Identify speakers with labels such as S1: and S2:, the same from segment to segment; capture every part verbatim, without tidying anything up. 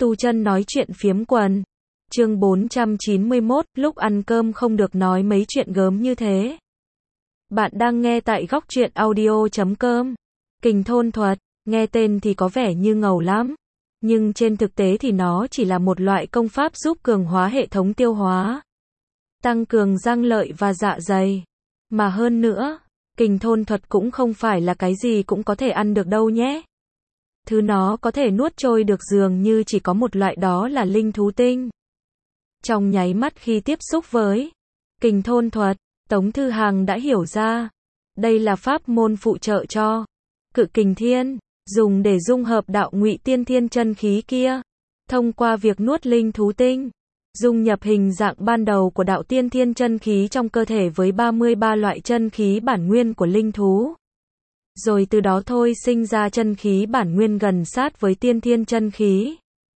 S1: Tu chân nói chuyện phiếm quần. Chương bốn trăm chín mươi mốt, lúc ăn cơm không được nói mấy chuyện gớm như thế. Bạn đang nghe tại góc truyện audio chấm com. Kình thôn thuật, nghe tên thì có vẻ như ngầu lắm. Nhưng trên thực tế thì nó chỉ là một loại công pháp giúp cường hóa hệ thống tiêu hóa, tăng cường răng lợi và dạ dày. Mà hơn nữa, kình thôn thuật cũng không phải là cái gì cũng có thể ăn được đâu nhé. Thứ nó có thể nuốt trôi được dường như chỉ có một loại, đó là linh thú tinh. Trong nháy mắt khi tiếp xúc với kình thôn thuật, Tống Thư Hằng đã hiểu ra. Đây là pháp môn phụ trợ cho Cự Kình Thiên, dùng để dung hợp đạo Ngụy Tiên Thiên chân khí kia. Thông qua việc nuốt linh thú tinh, dung nhập hình dạng ban đầu của đạo Tiên Thiên chân khí trong cơ thể với ba mươi ba loại chân khí bản nguyên của linh thú. Rồi từ đó thôi sinh ra chân khí bản nguyên gần sát với tiên thiên chân khí.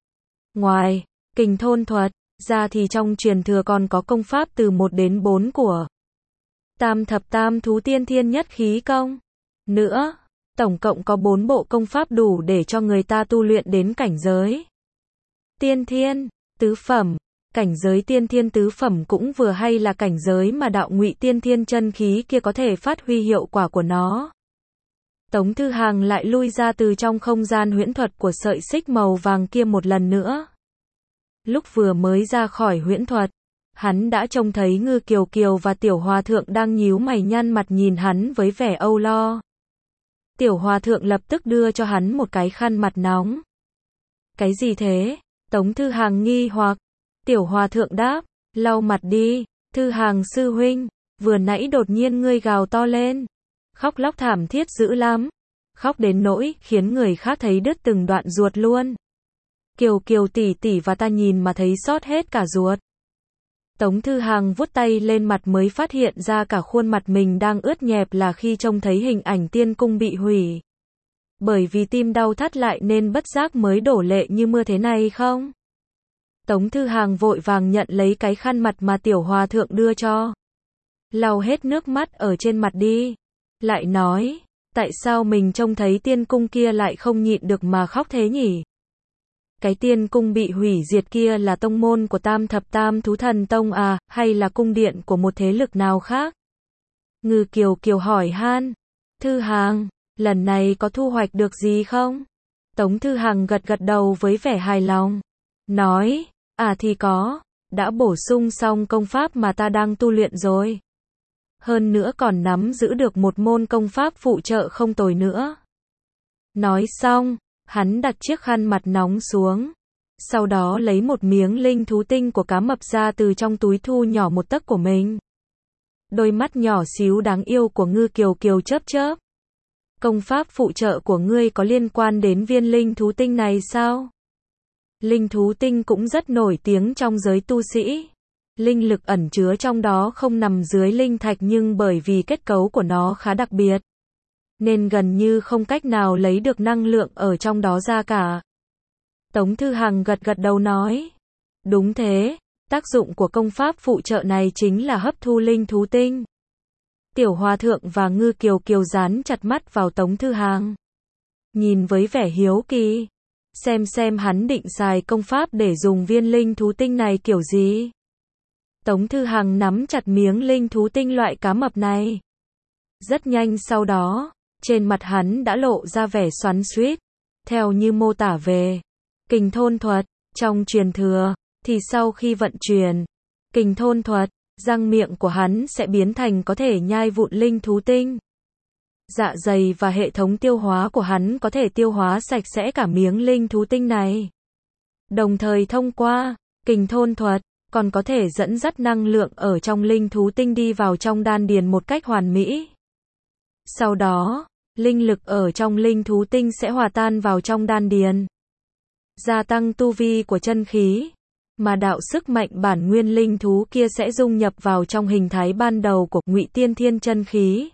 S1: Ngoài kình thôn thuật ra thì trong truyền thừa còn có công pháp từ một đến bốn của Tam Thập Tam Thú Tiên Thiên Nhất Khí Công. Nữa, tổng cộng có bốn bộ công pháp đủ để cho người ta tu luyện đến cảnh giới tiên thiên tứ phẩm. Cảnh giới tiên thiên tứ phẩm cũng vừa hay là cảnh giới mà đạo Ngụy Tiên Thiên chân khí kia có thể phát huy hiệu quả của nó. Tống Thư Hằng lại lui ra từ trong không gian huyễn thuật của sợi xích màu vàng kia một lần nữa. Lúc vừa mới ra khỏi huyễn thuật, hắn đã trông thấy Ngư Kiều Kiều và Tiểu Hòa Thượng đang nhíu mày nhăn mặt nhìn hắn với vẻ âu lo. Tiểu Hòa Thượng lập tức đưa cho hắn một cái khăn mặt nóng. Cái gì thế? Tống Thư Hằng nghi hoặc. Tiểu Hòa Thượng đáp, lau mặt đi. Thư Hằng sư huynh, vừa nãy đột nhiên ngươi gào to lên, khóc lóc thảm thiết dữ lắm, khóc đến nỗi khiến người khác thấy đứt từng đoạn ruột luôn. Kiều Kiều tỷ tỷ và ta nhìn mà thấy xót hết cả ruột. Tống Thư Hằng vuốt tay lên mặt mới phát hiện ra cả khuôn mặt mình đang ướt nhẹp là khi trông thấy hình ảnh tiên cung bị hủy. Bởi vì tim đau thắt lại nên bất giác mới đổ lệ như mưa thế này không? Tống Thư Hằng vội vàng nhận lấy cái khăn mặt mà Tiểu Hòa Thượng đưa cho, lau hết nước mắt ở trên mặt đi. Lại nói, tại sao mình trông thấy tiên cung kia lại không nhịn được mà khóc thế nhỉ? Cái tiên cung bị hủy diệt kia là tông môn của Tam Thập Tam Thú Thần Tông à, hay là cung điện của một thế lực nào khác? Ngư Kiều Kiều hỏi han. Thư Hằng, lần này có thu hoạch được gì không? Tống Thư Hằng gật gật đầu với vẻ hài lòng, nói, à thì có, đã bổ sung xong công pháp mà ta đang tu luyện rồi. Hơn nữa còn nắm giữ được một môn công pháp phụ trợ không tồi nữa. Nói xong, hắn đặt chiếc khăn mặt nóng xuống. Sau đó lấy một miếng linh thú tinh của cá mập ra từ trong túi thu nhỏ một tấc của mình. Đôi mắt nhỏ xíu đáng yêu của Ngư Kiều Kiều chớp chớp. Công pháp phụ trợ của ngươi có liên quan đến viên linh thú tinh này sao? Linh thú tinh cũng rất nổi tiếng trong giới tu sĩ. Linh lực ẩn chứa trong đó không nằm dưới linh thạch nhưng bởi vì kết cấu của nó khá đặc biệt, nên gần như không cách nào lấy được năng lượng ở trong đó ra cả. Tống Thư Hằng gật gật đầu nói, đúng thế, tác dụng của công pháp phụ trợ này chính là hấp thu linh thú tinh. Tiểu Hòa Thượng và Ngư Kiều Kiều dán chặt mắt vào Tống Thư Hằng, nhìn với vẻ hiếu kỳ, xem xem hắn định xài công pháp để dùng viên linh thú tinh này kiểu gì. Tống Thư Hằng nắm chặt miếng linh thú tinh loại cá mập này. Rất nhanh sau đó, trên mặt hắn đã lộ ra vẻ xoắn xuýt. Theo như mô tả về kình thôn thuật, trong truyền thừa, thì sau khi vận chuyển kình thôn thuật, răng miệng của hắn sẽ biến thành có thể nhai vụn linh thú tinh. Dạ dày và hệ thống tiêu hóa của hắn có thể tiêu hóa sạch sẽ cả miếng linh thú tinh này. Đồng thời thông qua kình thôn thuật, còn có thể dẫn dắt năng lượng ở trong linh thú tinh đi vào trong đan điền một cách hoàn mỹ. Sau đó, linh lực ở trong linh thú tinh sẽ hòa tan vào trong đan điền, gia tăng tu vi của chân khí, mà đạo sức mạnh bản nguyên linh thú kia sẽ dung nhập vào trong hình thái ban đầu của Ngụy Tiên Thiên chân khí.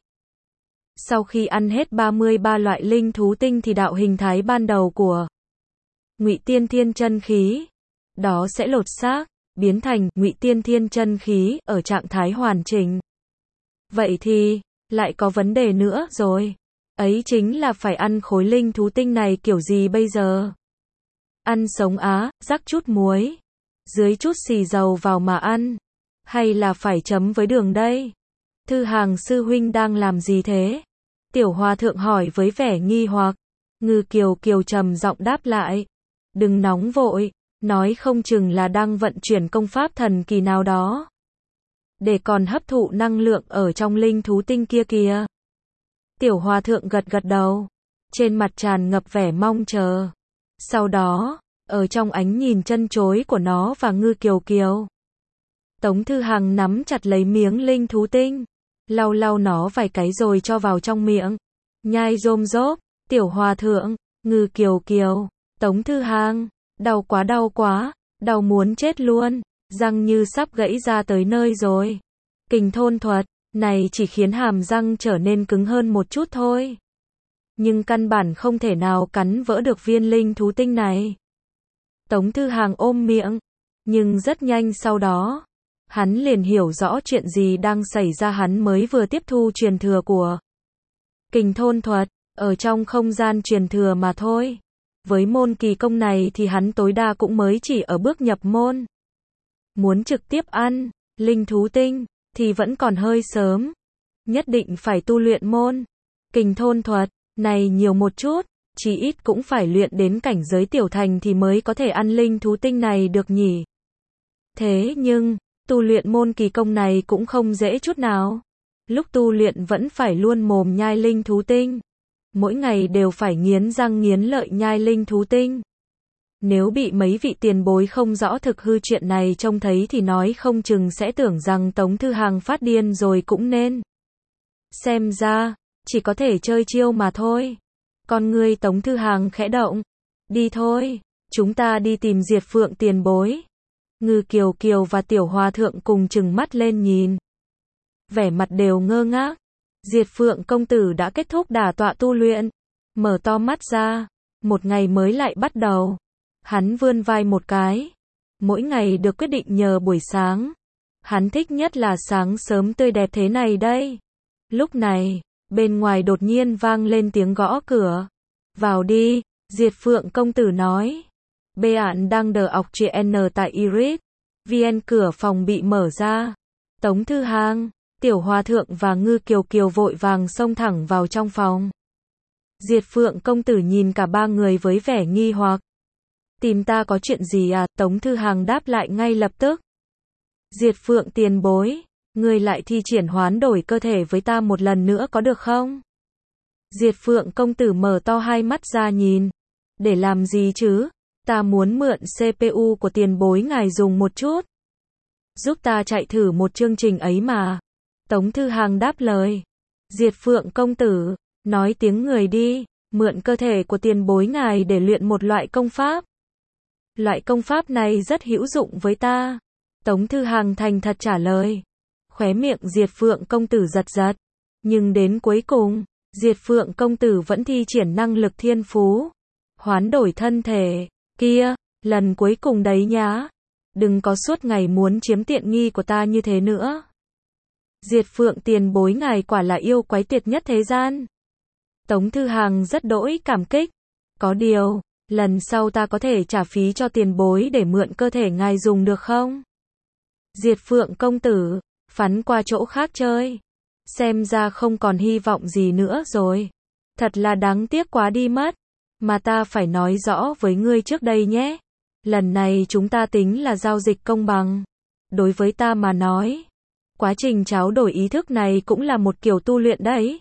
S1: Sau khi ăn hết ba mươi ba loại linh thú tinh thì đạo hình thái ban đầu của Ngụy Tiên Thiên chân khí đó sẽ lột xác, biến thành Ngụy Tiên Thiên chân khí ở trạng thái hoàn chỉnh. Vậy thì, lại có vấn đề nữa rồi. Ấy chính là phải ăn khối linh thú tinh này kiểu gì bây giờ? Ăn sống á, rắc chút muối, dưới chút xì dầu vào mà ăn, hay là phải chấm với đường đây? Thư Hàng sư huynh đang làm gì thế? Tiểu Hòa thượng hỏi với vẻ nghi hoặc. Ngư Kiều Kiều trầm giọng đáp lại. Đừng nóng vội, nói không chừng là đang vận chuyển công pháp thần kỳ nào đó, để còn hấp thụ năng lượng ở trong linh thú tinh kia kìa. Tiểu Hòa thượng gật gật đầu, trên mặt tràn ngập vẻ mong chờ. Sau đó, ở trong ánh nhìn chân chối của nó và Ngư Kiều Kiều, Tống Thư Hằng nắm chặt lấy miếng linh thú tinh, lau lau nó vài cái rồi cho vào trong miệng, nhai rôm rốp. Tiểu Hòa thượng, Ngư Kiều Kiều, Tống Thư Hằng, đau quá đau quá, đau muốn chết luôn, răng như sắp gãy ra tới nơi rồi. Kình thôn thuật này chỉ khiến hàm răng trở nên cứng hơn một chút thôi, nhưng căn bản không thể nào cắn vỡ được viên linh thú tinh này. Tống Thư Hằng ôm miệng, nhưng rất nhanh sau đó, hắn liền hiểu rõ chuyện gì đang xảy ra. Hắn mới vừa tiếp thu truyền thừa của Kình thôn thuật, ở trong không gian truyền thừa mà thôi. Với môn kỳ công này thì hắn tối đa cũng mới chỉ ở bước nhập môn. Muốn trực tiếp ăn linh thú tinh thì vẫn còn hơi sớm. Nhất định phải tu luyện môn Kình thôn thuật này nhiều một chút, chí ít cũng phải luyện đến cảnh giới tiểu thành thì mới có thể ăn linh thú tinh này được nhỉ. Thế nhưng, tu luyện môn kỳ công này cũng không dễ chút nào. Lúc tu luyện vẫn phải luôn mồm nhai linh thú tinh, mỗi ngày đều phải nghiến răng nghiến lợi nhai linh thú tinh. Nếu bị mấy vị tiền bối không rõ thực hư chuyện này trông thấy thì nói không chừng sẽ tưởng rằng Tống Thư Hằng phát điên rồi cũng nên. Xem ra, chỉ có thể chơi chiêu mà thôi. Con ngươi Tống Thư Hằng khẽ động. Đi thôi, chúng ta đi tìm Diệt Phượng tiền bối. Ngư Kiều Kiều và Tiểu Hòa thượng cùng trừng mắt lên nhìn, vẻ mặt đều ngơ ngác. Diệt Phượng công tử đã kết thúc đả tọa tu luyện, mở to mắt ra, một ngày mới lại bắt đầu. Hắn vươn vai một cái, mỗi ngày được quyết định nhờ buổi sáng. Hắn thích nhất là sáng sớm tươi đẹp thế này đây. Lúc này, bên ngoài đột nhiên vang lên tiếng gõ cửa. Vào đi, Diệt Phượng công tử nói. Bê ạn đang đờ ọc chuyện tại Iris. vê en cửa phòng bị mở ra. Tống Thư Hằng, Tiểu Hòa thượng và Ngư Kiều Kiều vội vàng xông thẳng vào trong phòng. Diệt Phượng công tử nhìn cả ba người với vẻ nghi hoặc. Tìm ta có chuyện gì à? Tống Thư Hằng đáp lại ngay lập tức. Diệt Phượng tiền bối, người lại thi triển hoán đổi cơ thể với ta một lần nữa có được không? Diệt Phượng công tử mở to hai mắt ra nhìn. Để làm gì chứ? Ta muốn mượn xê pê u của tiền bối ngài dùng một chút. Giúp ta chạy thử một chương trình ấy mà. Tống Thư Hằng đáp lời. Diệt Phượng công tử, nói tiếng người đi, mượn cơ thể của tiền bối ngài để luyện một loại công pháp. Loại công pháp này rất hữu dụng với ta. Tống Thư Hằng thành thật trả lời. Khóe miệng Diệt Phượng công tử giật giật. Nhưng đến cuối cùng, Diệt Phượng công tử vẫn thi triển năng lực thiên phú. Hoán đổi thân thể. Kia, lần cuối cùng đấy nhá. Đừng có suốt ngày muốn chiếm tiện nghi của ta như thế nữa. Diệt Phượng tiền bối ngài quả là yêu quái tuyệt nhất thế gian. Tống Thư Hằng rất đỗi cảm kích. Có điều, lần sau ta có thể trả phí cho tiền bối để mượn cơ thể ngài dùng được không? Diệt Phượng công tử, phắn qua chỗ khác chơi. Xem ra không còn hy vọng gì nữa rồi. Thật là đáng tiếc quá đi mất. Mà ta phải nói rõ với ngươi trước đây nhé. Lần này chúng ta tính là giao dịch công bằng. Đối với ta mà nói, quá trình tráo đổi ý thức này cũng là một kiểu tu luyện đấy.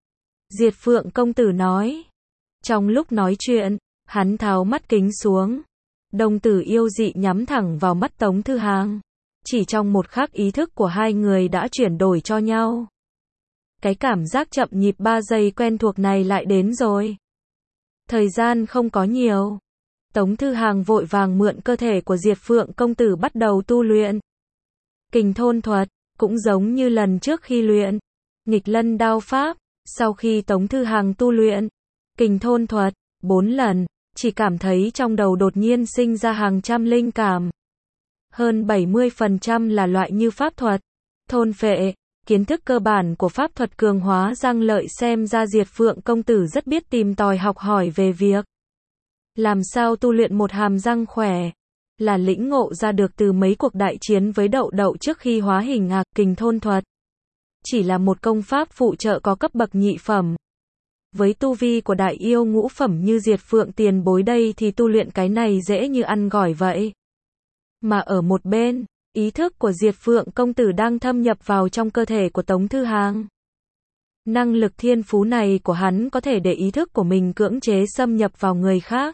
S1: Diệt Phượng công tử nói. Trong lúc nói chuyện, hắn tháo mắt kính xuống. Đồng tử yêu dị nhắm thẳng vào mắt Tống Thư Hằng. Chỉ trong một khắc ý thức của hai người đã chuyển đổi cho nhau. Cái cảm giác chậm nhịp ba giây quen thuộc này lại đến rồi. Thời gian không có nhiều. Tống Thư Hằng vội vàng mượn cơ thể của Diệt Phượng công tử bắt đầu tu luyện. Kình thôn thuật, cũng giống như lần trước khi luyện nghịch lân đao pháp. Sau khi Tống Thư Hằng tu luyện kình thôn thuật bốn lần, chỉ cảm thấy trong đầu đột nhiên sinh ra hàng trăm linh cảm. Hơn bảy mươi phần trăm là loại như pháp thuật, thôn phệ, kiến thức cơ bản của pháp thuật cường hóa răng lợi. Xem ra Diệt Phượng công tử rất biết tìm tòi học hỏi về việc Làm sao tu luyện một hàm răng khỏe? Là lĩnh ngộ ra được từ mấy cuộc đại chiến với đậu đậu trước khi hóa hình à, kình thôn thuật. Chỉ là một công pháp phụ trợ có cấp bậc nhị phẩm. Với tu vi của đại yêu ngũ phẩm như Diệt Phượng tiền bối đây thì tu luyện cái này dễ như ăn gỏi vậy. Mà ở một bên, ý thức của Diệt Phượng công tử đang thâm nhập vào trong cơ thể của Tống Thư Hàng. Năng lực thiên phú này của hắn có thể để ý thức của mình cưỡng chế xâm nhập vào người khác.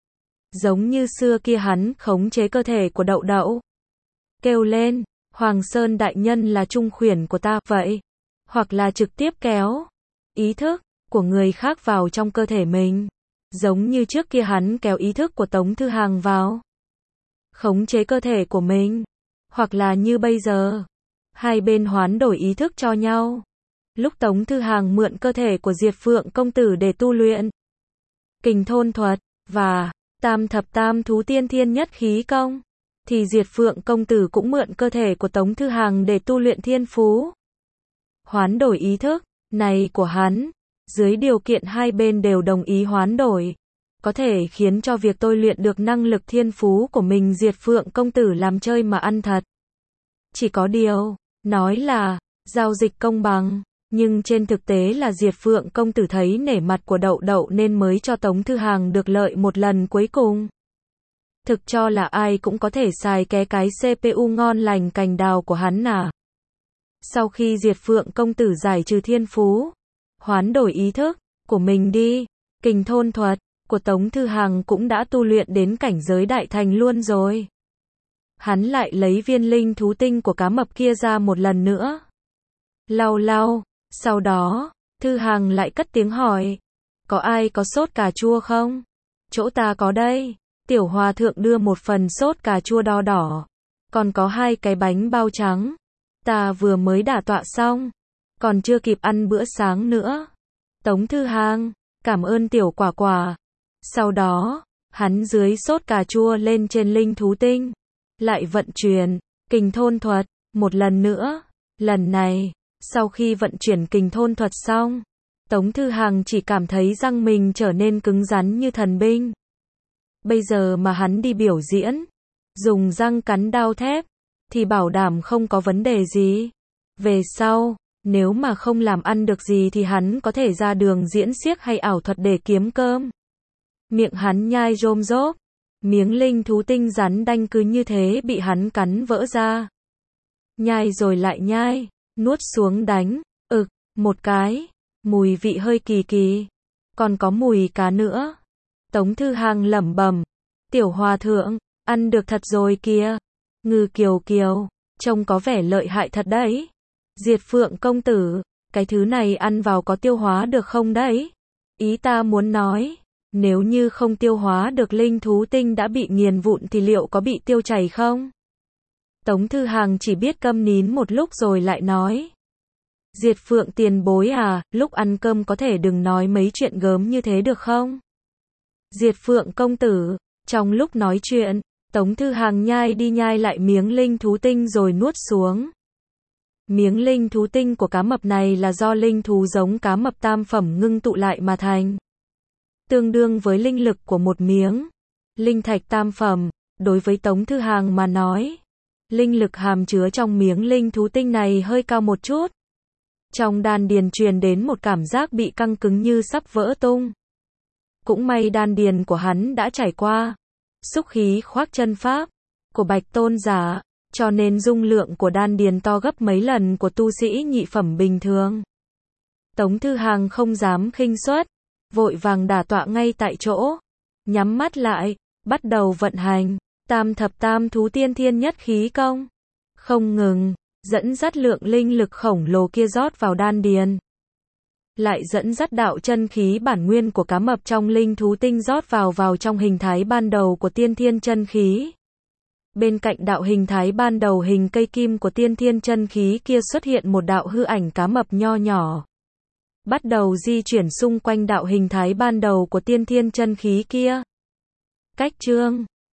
S1: Giống như xưa kia hắn khống chế cơ thể của đậu đậu. Kêu lên, Hoàng Sơn đại nhân là trung khuyển của ta vậy. Hoặc là trực tiếp kéo ý thức của người khác vào trong cơ thể mình. Giống như trước kia hắn kéo ý thức của Tống Thư Hàng vào. Khống chế cơ thể của mình. Hoặc là như bây giờ. Hai bên hoán đổi ý thức cho nhau. Lúc Tống Thư Hàng mượn cơ thể của Diệt Phượng công tử để tu luyện kình thôn thuật và tam thập tam thú tiên thiên nhất khí công, thì Diệt Phượng công tử cũng mượn cơ thể của Tống Thư Hàng để tu luyện thiên phú. Hoán đổi ý thức này của hắn, dưới điều kiện hai bên đều đồng ý hoán đổi, có thể khiến cho việc tôi luyện được năng lực thiên phú của mình Diệt Phượng công tử làm chơi mà ăn thật. Chỉ có điều, nói là giao dịch công bằng, nhưng trên thực tế là Diệt Phượng công tử thấy nể mặt của đậu đậu nên mới cho Tống Thư Hàng được lợi một lần cuối cùng. Thực cho là ai cũng có thể xài ké cái xê pê u ngon lành cành đào của hắn à. Sau khi Diệt Phượng công tử giải trừ thiên phú, hoán đổi ý thức của mình đi, kình thôn thuật của Tống Thư Hàng cũng đã tu luyện đến cảnh giới đại thành luôn rồi. Hắn lại lấy viên linh thú tinh của cá mập kia ra một lần nữa. Lau lau, sau đó, Thư Hàng lại cất tiếng hỏi, có ai có sốt cà chua không? Chỗ ta có đây. Tiểu Hòa thượng đưa một phần sốt cà chua đo đỏ, còn có hai cái bánh bao trắng. Ta vừa mới đả tọa xong, còn chưa kịp ăn bữa sáng nữa. Tống Thư Hàng, cảm ơn tiểu quả quả. Sau đó, hắn dưới sốt cà chua lên trên linh thú tinh, lại vận chuyển kình thôn thuật một lần nữa. Lần này, sau khi vận chuyển kình thôn thuật xong, Tống Thư Hàng chỉ cảm thấy răng mình trở nên cứng rắn như thần binh. Bây giờ mà hắn đi biểu diễn, dùng răng cắn đao thép, thì bảo đảm không có vấn đề gì. Về sau, nếu mà không làm ăn được gì thì hắn có thể ra đường diễn xiếc hay ảo thuật để kiếm cơm. Miệng hắn nhai rôm rốp, miếng linh thú tinh rắn đanh cứ như thế bị hắn cắn vỡ ra. Nhai rồi lại nhai, nuốt xuống đánh, ực, một cái, mùi vị hơi kỳ kỳ, còn có mùi cá nữa. Tống Thư Hàng lẩm bẩm, tiểu hòa thượng, ăn được thật rồi kìa. Ngư kiều kiều, trông có vẻ lợi hại thật đấy. Diệt Phượng công tử, cái thứ này ăn vào có tiêu hóa được không đấy? Ý ta muốn nói, nếu như không tiêu hóa được linh thú tinh đã bị nghiền vụn thì liệu có bị tiêu chảy không? Tống Thư Hàng chỉ biết câm nín một lúc rồi lại nói. Diệt Phượng tiền bối à, lúc ăn cơm có thể đừng nói mấy chuyện gớm như thế được không? Diệt Phượng công tử, trong lúc nói chuyện, Tống Thư Hàng nhai đi nhai lại miếng linh thú tinh rồi nuốt xuống. Miếng linh thú tinh của cá mập này là do linh thú giống cá mập tam phẩm ngưng tụ lại mà thành. Tương đương với linh lực của một miếng linh thạch tam phẩm, đối với Tống Thư Hàng mà nói. Linh lực hàm chứa trong miếng linh thú tinh này hơi cao một chút. Trong đan điền truyền đến một cảm giác bị căng cứng như sắp vỡ tung. Cũng may đan điền của hắn đã trải qua xúc khí khoác chân pháp của Bạch Tôn giả, cho nên dung lượng của đan điền to gấp mấy lần của tu sĩ nhị phẩm bình thường. Tống Thư Hàng không dám khinh suất, vội vàng đả tọa ngay tại chỗ, nhắm mắt lại, bắt đầu vận hành tam thập tam thú tiên thiên nhất khí công, không ngừng dẫn dắt lượng linh lực khổng lồ kia rót vào đan điền, lại dẫn dắt đạo chân khí bản nguyên của cá mập trong linh thú tinh rót vào vào trong hình thái ban đầu của tiên thiên chân khí. Bên cạnh đạo hình thái ban đầu hình cây kim của tiên thiên chân khí kia xuất hiện một đạo hư ảnh cá mập nho nhỏ, bắt đầu di chuyển xung quanh đạo hình thái ban đầu của tiên thiên chân khí kia. Cách chương